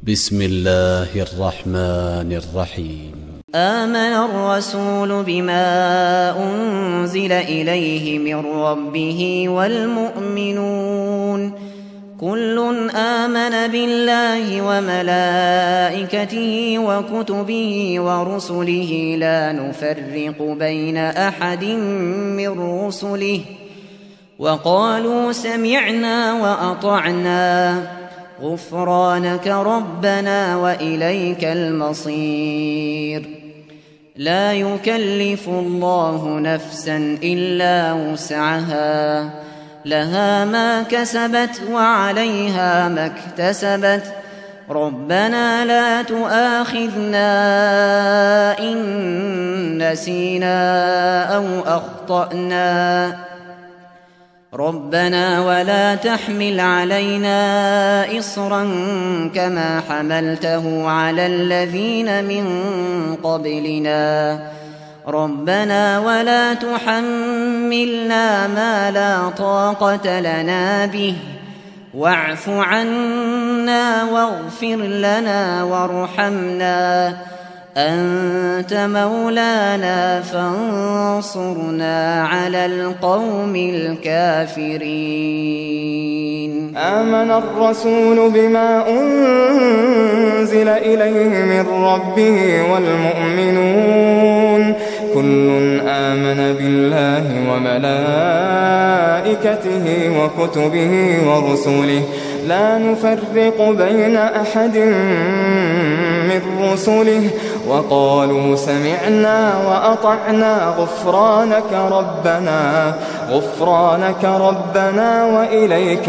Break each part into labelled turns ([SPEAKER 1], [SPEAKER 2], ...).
[SPEAKER 1] بسم الله الرحمن الرحيم.
[SPEAKER 2] آمن الرسول بما أنزل إليه من ربه والمؤمنون كل آمن بالله وملائكته وكتبه ورسله لا نفرق بين أحد من رسله وقالوا سمعنا وأطعنا غفرانك ربنا وإليك المصير. لا يكلف الله نفسا إلا وسعها لها ما كسبت وعليها ما اكتسبت ربنا لا تؤاخذنا إن نسينا أو أخطأنا ربنا ولا تحمل علينا إصرا كما حملته على الذين من قبلنا ربنا ولا تحملنا ما لا طاقة لنا به واعف عنا واغفر لنا وارحمنا أنت مولانا فانصرنا على القوم الكافرين.
[SPEAKER 3] آمن الرسول بما أنزل إليه من ربه والمؤمنون كل آمن بالله وملائكته وكتبه ورسله لا نفرق بين أحد من رسله وقالوا سمعنا وأطعنا غفرانك ربنا وإليك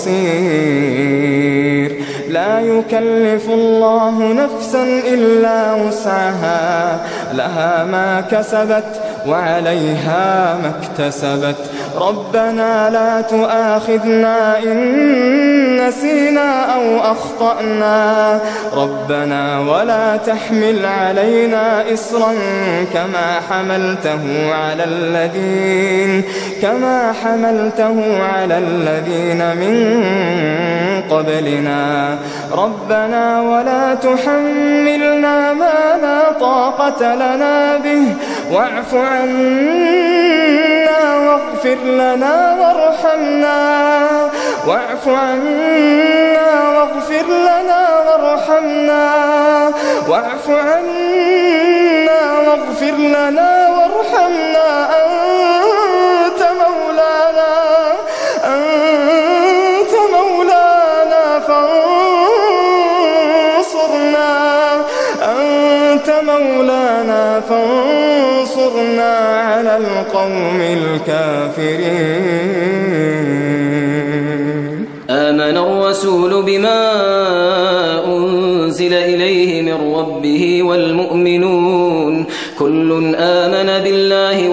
[SPEAKER 3] المصير. لا يكلف الله نفسا إلا وسعها لها ما كسبت وعليها ما اكتسبت ربنا لا تؤاخذنا إن نسينا أو أخطأنا ربنا ولا تحمل علينا إصرا كما حملته على الذين من قبلنا ربنا ولا تحملنا ما لا طاقة لنا به واعف عنا واغفر لنا وارحمنا أنت مولانا فانصرنا على القوم الكافرين.
[SPEAKER 4] آمن الرسول بما أنزل إليه من ربه والمؤمنون كل آمن بالله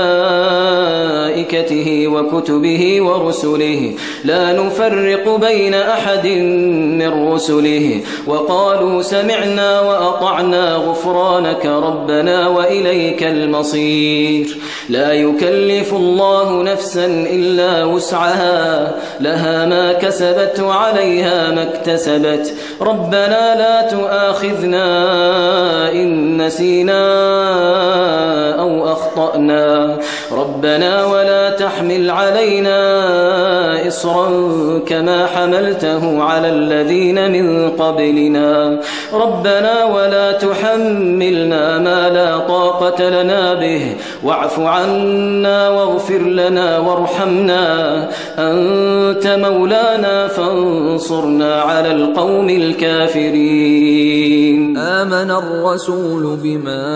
[SPEAKER 4] وملائكته وكتبه ورسله لا نفرق بين أحد من رسله وقالوا سمعنا وأطعنا غفرانك ربنا وإليك المصير. لا يكلف الله نفسا إلا وسعها لها ما كسبت وعليها ما اكتسبت ربنا لا تؤاخذنا إن نسينا أو أخطأنا ربنا ولا تحمل علينا إصرا كما حملته على الذين من قبلنا ربنا ولا تحملنا ما لا طاقة لنا به واعف عنا واغفر لنا وارحمنا أنت مولانا فانصرنا على القوم الكافرين.
[SPEAKER 5] آمن الرسول بما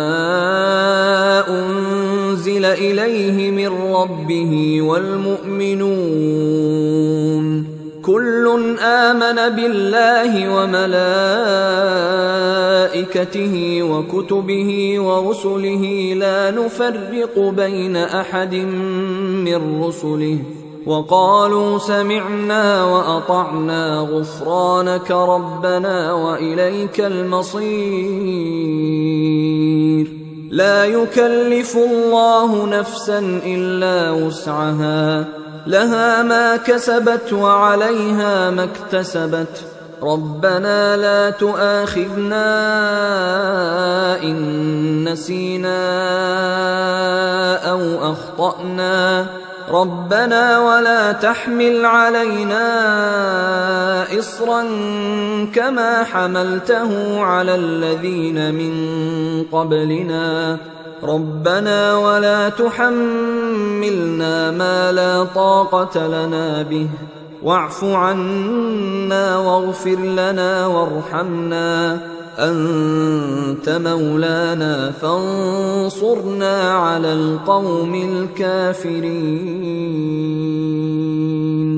[SPEAKER 5] أنزل إليه من ربه والمؤمنون كل آمن بالله وملائكته وكتبه ورسله لا نفرق بين أحد من رسله وقالوا سمعنا وأطعنا غفرانك ربنا وإليك المصير. لا يكلف الله نفسا إلا وسعها لها ما كسبت وعليها ما اكتسبت ربنا لا تؤاخذنا إن نسينا أو أخطأنا ربنا ولا تحمل علينا إصرا كما حملته على الذين من قبلنا ربنا ولا تحملنا ما لا طاقة لنا به واعف عنا واغفر لنا وارحمنا أنت مولانا فانصرنا على القوم الكافرين.